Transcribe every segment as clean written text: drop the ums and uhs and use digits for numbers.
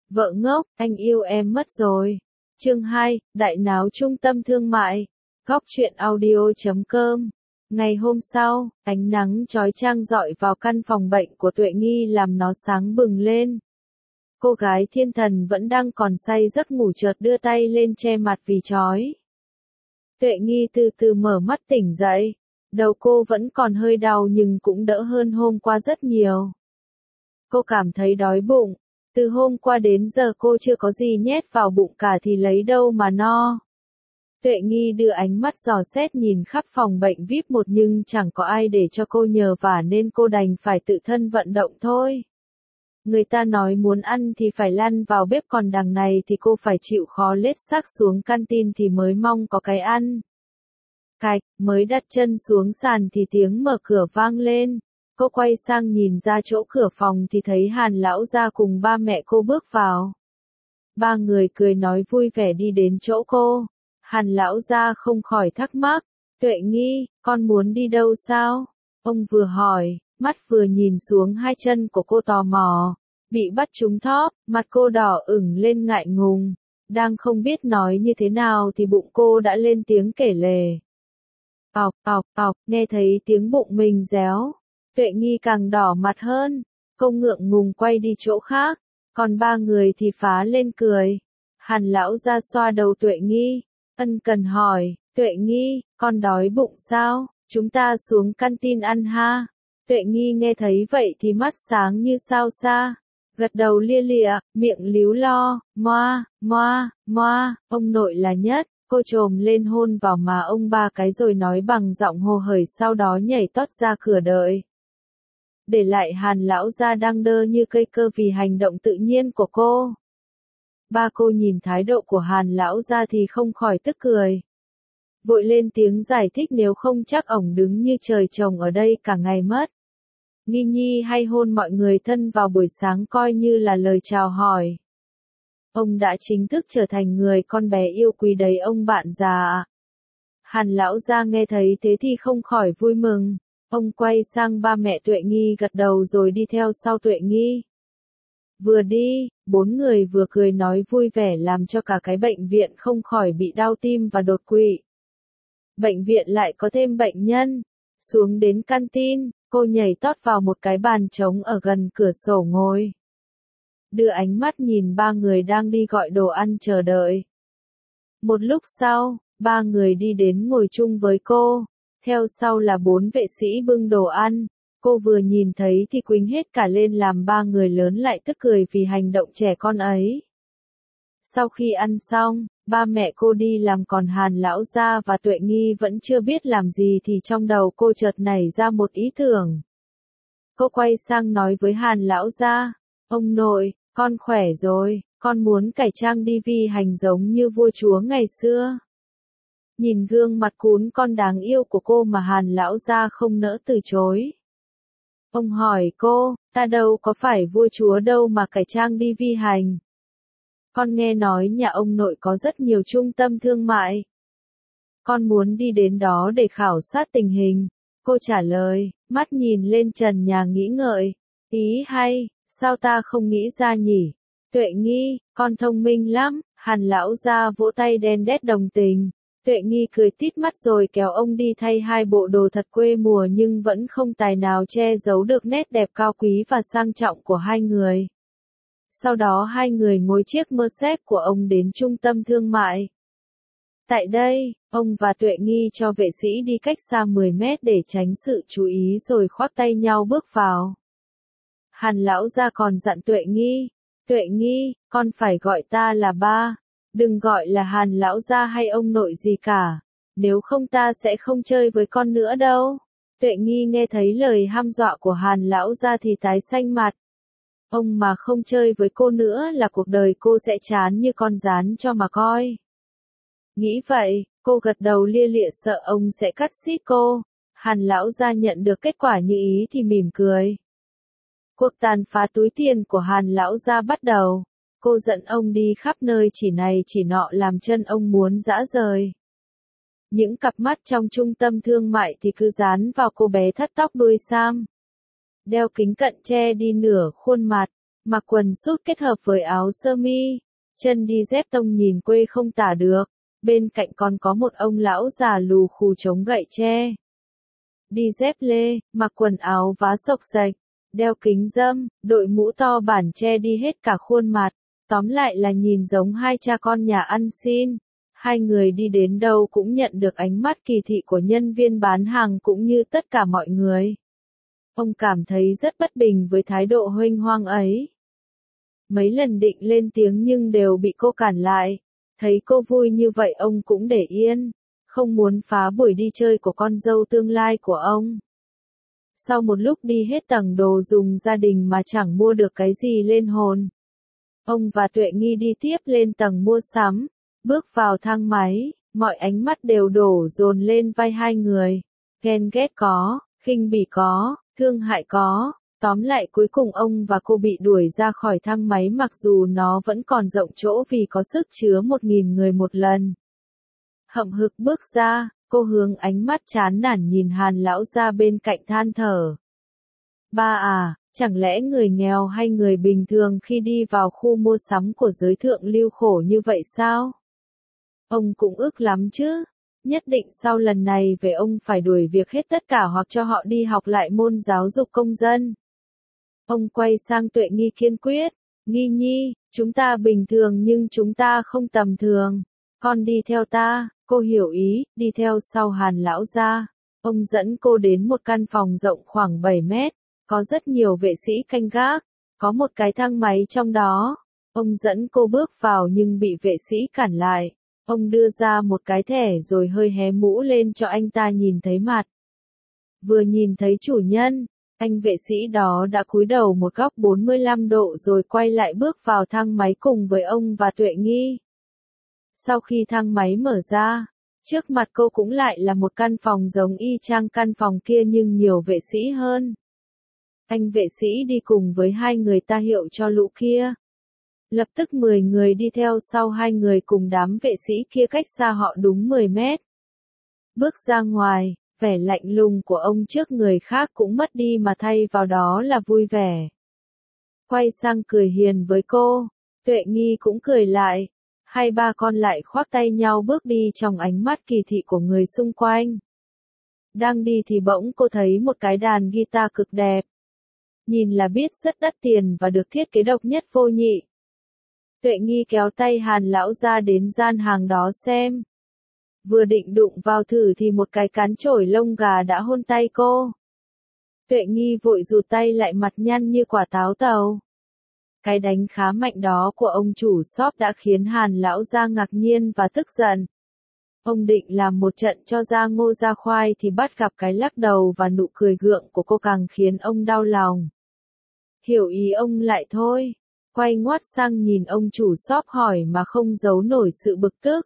Vợ ngốc, anh yêu em mất rồi. Chương 2, Đại náo trung tâm thương mại. Góc truyện audio.com. Ngày hôm sau, ánh nắng chói chang rọi vào căn phòng bệnh của Tuệ Nghi làm nó sáng bừng lên. Cô gái thiên thần vẫn đang còn say giấc ngủ chợt đưa tay lên che mặt vì chói. Tuệ Nghi từ từ mở mắt tỉnh dậy. Đầu cô vẫn còn hơi đau nhưng cũng đỡ hơn hôm qua rất nhiều. Cô cảm thấy đói bụng. Từ hôm qua đến giờ cô chưa có gì nhét vào bụng cả thì lấy đâu mà no. Tuệ Nghi đưa ánh mắt dò xét nhìn khắp phòng bệnh VIP một nhưng chẳng có ai để cho cô nhờ vả nên cô đành phải tự thân vận động thôi. Người ta nói muốn ăn thì phải lăn vào bếp còn đằng này thì cô phải chịu khó lết xác xuống canteen thì mới mong có cái ăn. Cạch, mới đặt chân xuống sàn thì tiếng mở cửa vang lên. Cô quay sang nhìn ra chỗ cửa phòng thì thấy Hàn lão gia cùng ba mẹ cô bước vào. Ba người cười nói vui vẻ đi đến chỗ cô. Hàn lão gia không khỏi thắc mắc, Tuệ Nghi, con muốn đi đâu sao? Ông vừa hỏi, mắt vừa nhìn xuống hai chân của cô tò mò. Bị bắt trúng thóp, mặt cô đỏ ửng lên ngại ngùng. Đang không biết nói như thế nào thì bụng cô đã lên tiếng kể lể. Ọc, ọc, ọc, nghe thấy tiếng bụng mình réo. Tuệ Nghi càng đỏ mặt hơn, cô ngượng ngùng quay đi chỗ khác, còn ba người thì phá lên cười. Hàn lão ra xoa đầu Tuệ Nghi, ân cần hỏi, Tuệ Nghi, con đói bụng sao, chúng ta xuống canteen ăn ha. Tuệ Nghi nghe thấy vậy thì mắt sáng như sao xa, gật đầu lia lịa, miệng líu lo, moa, moa, moa, ông nội là nhất. Cô trồm lên hôn vào má ông ba cái rồi nói bằng giọng hồ hởi sau đó nhảy tót ra cửa đợi. Để lại Hàn lão gia đang đơ như cây cơ vì hành động tự nhiên của cô. Ba cô nhìn thái độ của Hàn lão gia thì không khỏi tức cười. Vội lên tiếng giải thích nếu không chắc ổng đứng như trời trồng ở đây cả ngày mất. Nghi Nhi hay hôn mọi người thân vào buổi sáng coi như là lời chào hỏi. Ông đã chính thức trở thành người con bé yêu quý đấy ông bạn già. Hàn lão gia nghe thấy thế thì không khỏi vui mừng. Ông quay sang ba mẹ Tuệ Nghi gật đầu rồi đi theo sau Tuệ Nghi. Vừa đi, bốn người vừa cười nói vui vẻ làm cho cả cái bệnh viện không khỏi bị đau tim và đột quỵ. Bệnh viện lại có thêm bệnh nhân. Xuống đến canteen, cô nhảy tót vào một cái bàn trống ở gần cửa sổ ngồi. Đưa ánh mắt nhìn ba người đang đi gọi đồ ăn chờ đợi. Một lúc sau, ba người đi đến ngồi chung với cô. Theo sau là bốn vệ sĩ bưng đồ ăn, cô vừa nhìn thấy thì quýnh hết cả lên làm ba người lớn lại tức cười vì hành động trẻ con ấy. Sau khi ăn xong, ba mẹ cô đi làm còn Hàn lão gia và Tuệ Nghi vẫn chưa biết làm gì thì trong đầu cô chợt nảy ra một ý tưởng. Cô quay sang nói với Hàn lão gia, ông nội, con khỏe rồi, con muốn cải trang đi vi hành giống như vua chúa ngày xưa. Nhìn gương mặt cún con đáng yêu của cô mà Hàn lão gia không nỡ từ chối. Ông hỏi cô, ta đâu có phải vua chúa đâu mà cải trang đi vi hành. Con nghe nói nhà ông nội có rất nhiều trung tâm thương mại. Con muốn đi đến đó để khảo sát tình hình. Cô trả lời, mắt nhìn lên trần nhà nghĩ ngợi. Ý hay, sao ta không nghĩ ra nhỉ? Tuệ Nghi, con thông minh lắm. Hàn lão gia vỗ tay đen đét đồng tình. Tuệ Nghi cười tít mắt rồi kéo ông đi thay hai bộ đồ thật quê mùa nhưng vẫn không tài nào che giấu được nét đẹp cao quý và sang trọng của hai người. Sau đó hai người ngồi chiếc Mercedes của ông đến trung tâm thương mại. Tại đây, ông và Tuệ Nghi cho vệ sĩ đi cách xa 10 mét để tránh sự chú ý rồi khoác tay nhau bước vào. Hàn lão gia còn dặn Tuệ Nghi, con phải gọi ta là ba. Đừng gọi là Hàn lão gia hay ông nội gì cả, nếu không ta sẽ không chơi với con nữa đâu. Tuệ Nghi nghe thấy lời hăm dọa của Hàn lão gia thì tái xanh mặt. Ông mà không chơi với cô nữa là cuộc đời cô sẽ chán như con gián cho mà coi. Nghĩ vậy, cô gật đầu lia lịa sợ ông sẽ cắt xít cô. Hàn lão gia nhận được kết quả như ý thì mỉm cười. Cuộc tàn phá túi tiền của Hàn lão gia bắt đầu. Cô dẫn ông đi khắp nơi chỉ này chỉ nọ làm chân ông muốn rã rời. Những cặp mắt trong trung tâm thương mại thì cứ dán vào cô bé thắt tóc đuôi sam. Đeo kính cận che đi nửa khuôn mặt, mặc quần sút kết hợp với áo sơ mi, chân đi dép tông nhìn quê không tả được, bên cạnh còn có một ông lão già lù khù chống gậy tre. Đi dép lê, mặc quần áo vá xộc xệch, đeo kính râm, đội mũ to bản che đi hết cả khuôn mặt, tóm lại là nhìn giống hai cha con nhà ăn xin. Hai người đi đến đâu cũng nhận được ánh mắt kỳ thị của nhân viên bán hàng cũng như tất cả mọi người. Ông cảm thấy rất bất bình với thái độ huênh hoang ấy. Mấy lần định lên tiếng nhưng đều bị cô cản lại. Thấy cô vui như vậy ông cũng để yên, không muốn phá buổi đi chơi của con dâu tương lai của ông. Sau một lúc đi hết tầng đồ dùng gia đình mà chẳng mua được cái gì lên hồn, ông và Tuệ Nghi đi tiếp lên tầng mua sắm, bước vào thang máy, mọi ánh mắt đều đổ dồn lên vai hai người. Ghen ghét có, khinh bỉ có, thương hại có, tóm lại cuối cùng ông và cô bị đuổi ra khỏi thang máy mặc dù nó vẫn còn rộng chỗ vì có sức chứa 1.000 người một lần. Hậm hực bước ra, cô hướng ánh mắt chán nản nhìn Hàn lão gia bên cạnh than thở. Ba à, chẳng lẽ người nghèo hay người bình thường khi đi vào khu mua sắm của giới thượng lưu khổ như vậy sao? Ông cũng ức lắm chứ. Nhất định sau lần này về ông phải đuổi việc hết tất cả hoặc cho họ đi học lại môn giáo dục công dân. Ông quay sang Tuệ Nghi kiên quyết. Nghi nhi, chúng ta bình thường nhưng chúng ta không tầm thường. Con đi theo ta, cô hiểu ý, đi theo sau Hàn lão gia. Ông dẫn cô đến một căn phòng rộng khoảng 7 mét, có rất nhiều vệ sĩ canh gác, có một cái thang máy trong đó. Ông dẫn cô bước vào nhưng bị vệ sĩ cản lại. Ông đưa ra một cái thẻ rồi hơi hé mũ lên cho anh ta nhìn thấy mặt. Vừa nhìn thấy chủ nhân, anh vệ sĩ đó đã cúi đầu một góc 45 độ rồi quay lại bước vào thang máy cùng với ông và Tuệ Nghi. Sau khi thang máy mở ra, trước mặt cô cũng lại là một căn phòng giống y chang căn phòng kia nhưng nhiều vệ sĩ hơn. Anh vệ sĩ đi cùng với hai người ta hiệu cho lũ kia. Lập tức 10 người đi theo sau hai người cùng đám vệ sĩ kia cách xa họ đúng 10 mét. Bước ra ngoài, vẻ lạnh lùng của ông trước người khác cũng mất đi mà thay vào đó là vui vẻ. Quay sang cười hiền với cô, Tuệ Nghi cũng cười lại. Hai ba con lại khoác tay nhau bước đi trong ánh mắt kỳ thị của người xung quanh. Đang đi thì bỗng cô thấy một cái đàn guitar cực đẹp. Nhìn là biết rất đắt tiền và được thiết kế độc nhất vô nhị. Tuệ Nghi kéo tay Hàn lão ra đến gian hàng đó xem. Vừa định đụng vào thử thì một cái cán chổi lông gà đã hôn tay cô. Tuệ Nghi vội rụt tay lại mặt nhăn như quả táo tàu. Cái đánh khá mạnh đó của ông chủ shop đã khiến Hàn lão ra ngạc nhiên và tức giận. Ông định làm một trận cho ra ngô ra khoai thì bắt gặp cái lắc đầu và nụ cười gượng của cô càng khiến ông đau lòng. Hiểu ý ông lại thôi. Quay ngoắt sang nhìn ông chủ shop hỏi mà không giấu nổi sự bực tức.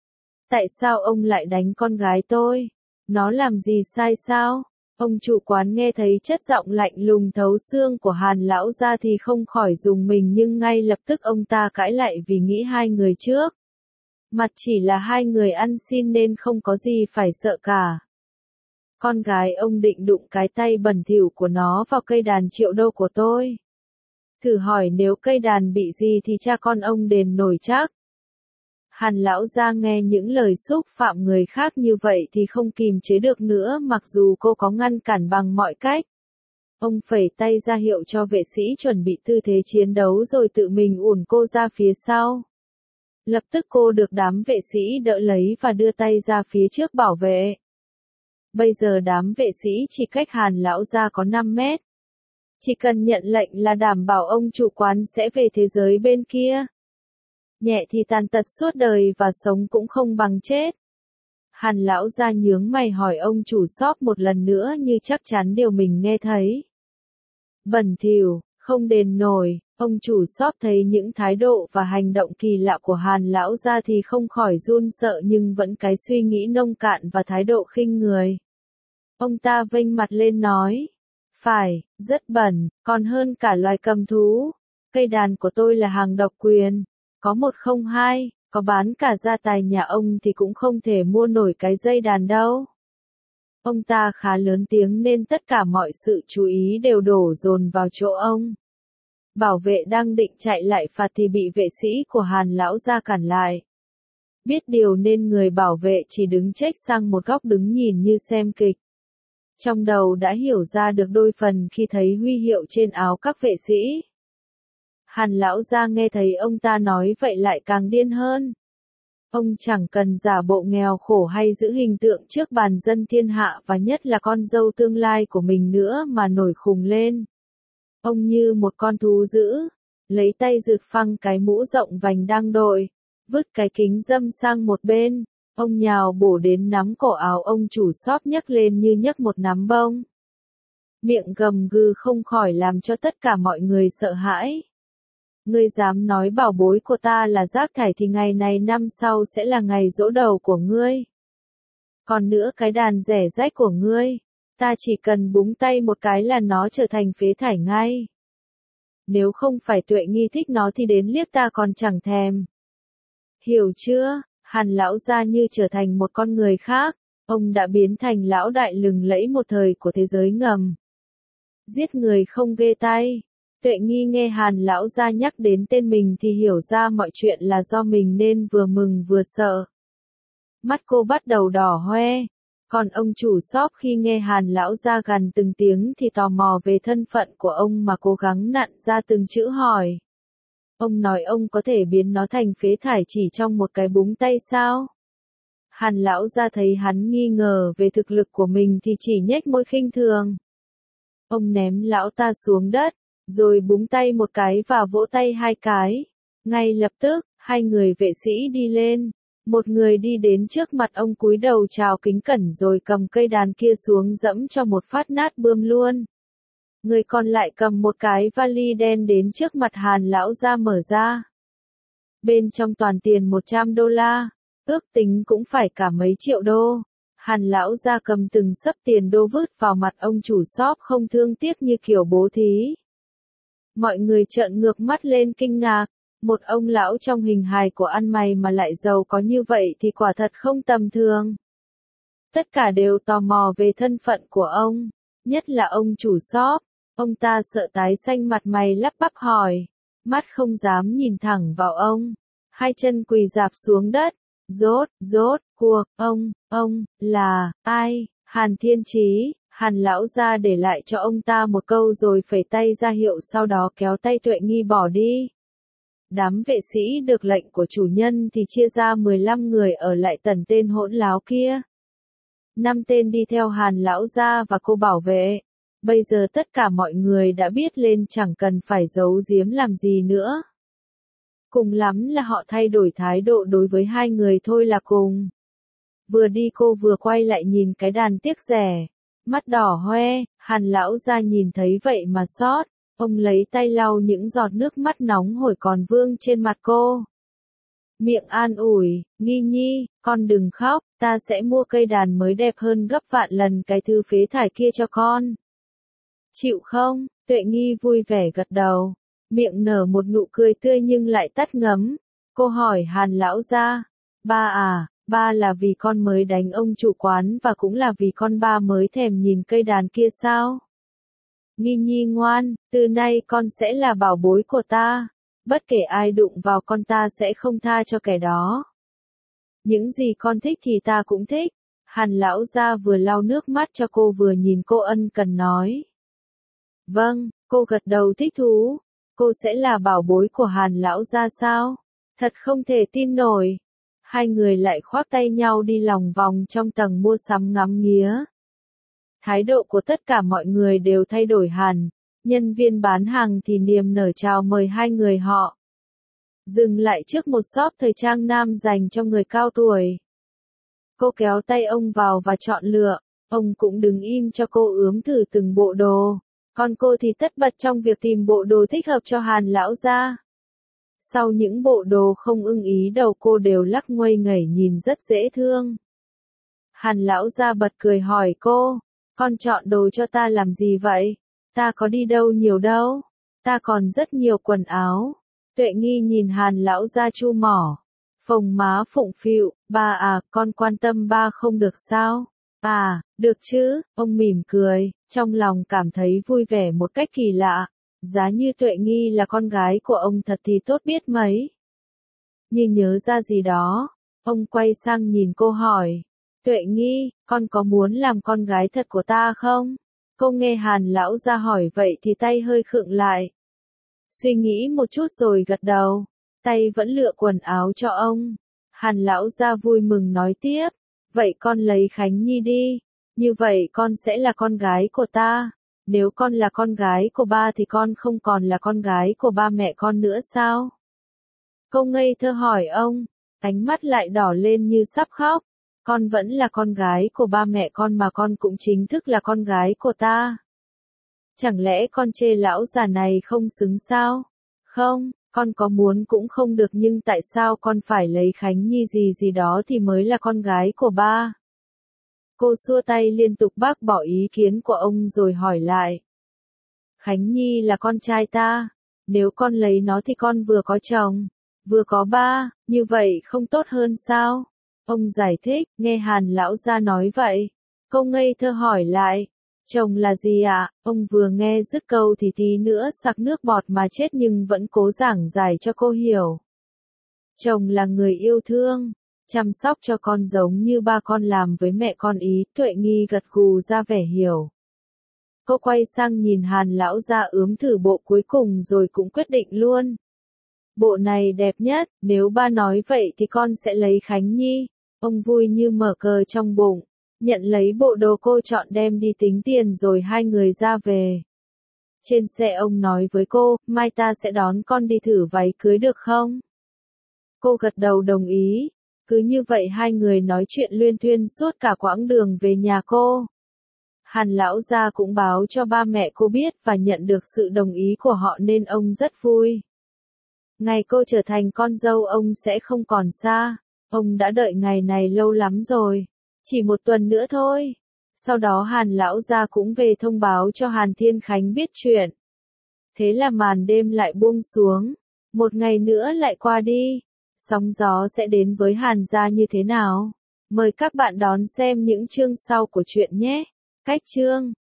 Tại sao ông lại đánh con gái tôi? Nó làm gì sai sao? Ông chủ quán nghe thấy chất giọng lạnh lùng thấu xương của Hàn lão ra thì không khỏi rùng mình nhưng ngay lập tức ông ta cãi lại vì nghĩ hai người trước. Mặt chỉ là hai người ăn xin nên không có gì phải sợ cả. Con gái ông định đụng cái tay bẩn thỉu của nó vào cây đàn triệu đô của tôi. Thử hỏi nếu cây đàn bị gì thì cha con ông đền nổi chắc. Hàn lão gia nghe những lời xúc phạm người khác như vậy thì không kìm chế được nữa mặc dù cô có ngăn cản bằng mọi cách. Ông phẩy tay ra hiệu cho vệ sĩ chuẩn bị tư thế chiến đấu rồi tự mình ùn cô ra phía sau. Lập tức cô được đám vệ sĩ đỡ lấy và đưa tay ra phía trước bảo vệ. Bây giờ đám vệ sĩ chỉ cách Hàn lão gia có 5 mét. Chỉ cần nhận lệnh là đảm bảo ông chủ quán sẽ về thế giới bên kia. Nhẹ thì tàn tật suốt đời và sống cũng không bằng chết. Hàn lão gia nhướng mày hỏi ông chủ shop một lần nữa như chắc chắn điều mình nghe thấy. Bẩn thỉu, không đền nổi, ông chủ shop thấy những thái độ và hành động kỳ lạ của Hàn lão gia thì không khỏi run sợ nhưng vẫn cái suy nghĩ nông cạn và thái độ khinh người. Ông ta vênh mặt lên nói. Phải, rất bẩn, còn hơn cả loài cầm thú. Cây đàn của tôi là hàng độc quyền. Có 102, có bán cả gia tài nhà ông thì cũng không thể mua nổi cái dây đàn đâu. Ông ta khá lớn tiếng nên tất cả mọi sự chú ý đều đổ dồn vào chỗ ông. Bảo vệ đang định chạy lại phạt thì bị vệ sĩ của Hàn lão gia cản lại. Biết điều nên người bảo vệ chỉ đứng chếch sang một góc đứng nhìn như xem kịch. Trong đầu đã hiểu ra được đôi phần khi thấy huy hiệu trên áo các vệ sĩ. Hàn lão gia nghe thấy ông ta nói vậy lại càng điên hơn. Ông chẳng cần giả bộ nghèo khổ hay giữ hình tượng trước bàn dân thiên hạ và nhất là con dâu tương lai của mình nữa mà nổi khùng lên. Ông như một con thú dữ, lấy tay giật phăng cái mũ rộng vành đang đội, vứt cái kính râm sang một bên, ông nhào bổ đến nắm cổ áo ông chủ shop nhấc lên như nhấc một nắm bông. Miệng gầm gừ không khỏi làm cho tất cả mọi người sợ hãi. Ngươi dám nói bảo bối của ta là rác thải thì ngày này năm sau sẽ là ngày giỗ đầu của ngươi. Còn nữa cái đàn rẻ rách của ngươi, ta chỉ cần búng tay một cái là nó trở thành phế thải ngay. Nếu không phải Tuệ Nghi thích nó thì đến liếc ta còn chẳng thèm. Hiểu chưa? Hàn lão gia như trở thành một con người khác, ông đã biến thành lão đại lừng lẫy một thời của thế giới ngầm. Giết người không ghê tay. Tuệ Nghi nghe Hàn lão gia nhắc đến tên mình thì hiểu ra mọi chuyện là do mình nên vừa mừng vừa sợ. Mắt cô bắt đầu đỏ hoe, còn ông chủ shop khi nghe Hàn lão gia gằn từng tiếng thì tò mò về thân phận của ông mà cố gắng nặn ra từng chữ hỏi. Ông nói ông có thể biến nó thành phế thải chỉ trong một cái búng tay sao? Hàn lão gia thấy hắn nghi ngờ về thực lực của mình thì chỉ nhếch môi khinh thường. Ông ném lão ta xuống đất, rồi búng tay một cái và vỗ tay hai cái. Ngay lập tức, hai người vệ sĩ đi lên. Một người đi đến trước mặt ông cúi đầu chào kính cẩn rồi cầm cây đàn kia xuống dẫm cho một phát nát bươm luôn. Người còn lại cầm một cái vali đen đến trước mặt Hàn lão gia mở ra. Bên trong toàn tiền $100, ước tính cũng phải cả mấy triệu đô. Hàn lão gia cầm từng xấp tiền đô vứt vào mặt ông chủ shop không thương tiếc như kiểu bố thí. Mọi người trợn ngược mắt lên kinh ngạc, một ông lão trong hình hài của ăn mày mà lại giàu có như vậy thì quả thật không tầm thường. Tất cả đều tò mò về thân phận của ông, nhất là ông chủ shop. Ông ta sợ tái xanh mặt mày lắp bắp hỏi, mắt không dám nhìn thẳng vào ông, hai chân quỳ rạp xuống đất, rốt cuộc, ông, là, ai? Hàn Thiên Chí. Hàn lão gia để lại cho ông ta một câu rồi phẩy tay ra hiệu sau đó kéo tay Tuệ Nghi bỏ đi. Đám vệ sĩ được lệnh của chủ nhân thì chia ra 15 người ở lại tần tên hỗn láo kia. 5 tên đi theo Hàn lão gia và cô bảo vệ. Bây giờ tất cả mọi người đã biết lên chẳng cần phải giấu giếm làm gì nữa. Cùng lắm là họ thay đổi thái độ đối với hai người thôi là cùng. Vừa đi cô vừa quay lại nhìn cái đàn tiếc rẻ. Mắt đỏ hoe, Hàn lão gia nhìn thấy vậy mà xót, ông lấy tay lau những giọt nước mắt nóng hổi còn vương trên mặt cô. Miệng an ủi, Nghi Nhi, con đừng khóc, ta sẽ mua cây đàn mới đẹp hơn gấp vạn lần cái thứ phế thải kia cho con. Chịu không? Tuệ Nghi vui vẻ gật đầu, miệng nở một nụ cười tươi nhưng lại tắt ngấm. Cô hỏi Hàn lão gia, ba là vì con mới đánh ông chủ quán và cũng là vì con ba mới thèm nhìn cây đàn kia sao? Nghi Nhi ngoan, từ nay con sẽ là bảo bối của ta. Bất kể ai đụng vào con ta sẽ không tha cho kẻ đó. Những gì con thích thì ta cũng thích. Hàn lão gia vừa lau nước mắt cho cô vừa nhìn cô ân cần nói. Vâng, cô gật đầu thích thú. Cô sẽ là bảo bối của Hàn lão gia sao? Thật không thể tin nổi. Hai người lại khoác tay nhau đi lòng vòng trong tầng mua sắm ngắm nghía. Thái độ của tất cả mọi người đều thay đổi hẳn, nhân viên bán hàng thì niềm nở chào mời hai người họ. Dừng lại trước một shop thời trang nam dành cho người cao tuổi. Cô kéo tay ông vào và chọn lựa, ông cũng đứng im cho cô ướm thử từng bộ đồ. Còn cô thì tất bật trong việc tìm bộ đồ thích hợp cho Hàn lão gia. Sau những bộ đồ không ưng ý đầu cô đều lắc nguây ngẩy nhìn rất dễ thương. Hàn lão gia bật cười hỏi cô, con chọn đồ cho ta làm gì vậy? Ta có đi đâu nhiều đâu. Ta còn rất nhiều quần áo. Tuệ Nghi nhìn Hàn lão gia chu mỏ. Phồng má phụng phịu, ba à, con quan tâm ba không được sao? À, được chứ, ông mỉm cười, trong lòng cảm thấy vui vẻ một cách kỳ lạ. Giá như Tuệ Nghi là con gái của ông thật thì tốt biết mấy. Như nhớ ra gì đó, ông quay sang nhìn cô hỏi. Tuệ Nghi, con có muốn làm con gái thật của ta không? Cô nghe Hàn lão gia hỏi vậy thì tay hơi khựng lại. Suy nghĩ một chút rồi gật đầu, tay vẫn lựa quần áo cho ông. Hàn lão gia vui mừng nói tiếp, vậy con lấy Khánh Nhi đi, như vậy con sẽ là con gái của ta. Nếu con là con gái của ba thì con không còn là con gái của ba mẹ con nữa sao? Cô ngây thơ hỏi ông, ánh mắt lại đỏ lên như sắp khóc. Con vẫn là con gái của ba mẹ con mà con cũng chính thức là con gái của ta. Chẳng lẽ con chê lão già này không xứng sao? Không, con có muốn cũng không được nhưng tại sao con phải lấy Khánh Nhi gì gì đó thì mới là con gái của ba? Cô xua tay liên tục bác bỏ ý kiến của ông rồi hỏi lại. Khánh Nhi là con trai ta, nếu con lấy nó thì con vừa có chồng, vừa có ba, như vậy không tốt hơn sao? Ông giải thích, nghe Hàn lão gia nói vậy. Cô ngây thơ hỏi lại, chồng là gì ạ? Ông vừa nghe dứt câu thì tí nữa sặc nước bọt mà chết nhưng vẫn cố giảng giải cho cô hiểu. Chồng là người yêu thương, chăm sóc cho con giống như ba con làm với mẹ con ý. Tuệ Nghi gật gù ra vẻ hiểu. Cô quay sang nhìn Hàn lão gia ướm thử bộ cuối cùng rồi cũng quyết định luôn. Bộ này đẹp nhất, nếu ba nói vậy thì con sẽ lấy Khánh Nhi. Ông vui như mở cờ trong bụng, nhận lấy bộ đồ cô chọn đem đi tính tiền rồi hai người ra về. Trên xe ông nói với cô, mai ta sẽ đón con đi thử váy cưới được không? Cô gật đầu đồng ý, cứ như vậy hai người nói chuyện luyên thuyên suốt cả quãng đường về nhà cô. Hàn lão gia cũng báo cho ba mẹ cô biết và nhận được sự đồng ý của họ nên ông rất vui. Ngày cô trở thành con dâu ông sẽ không còn xa. Ông đã đợi ngày này lâu lắm rồi. Chỉ một tuần nữa thôi. Sau đó Hàn lão gia cũng về thông báo cho Hàn Thiên Khánh biết chuyện. Thế là màn đêm lại buông xuống. Một ngày nữa lại qua đi. Sóng gió sẽ đến với Hàn gia như thế nào? Mời các bạn đón xem những chương sau của chuyện nhé. Cách chương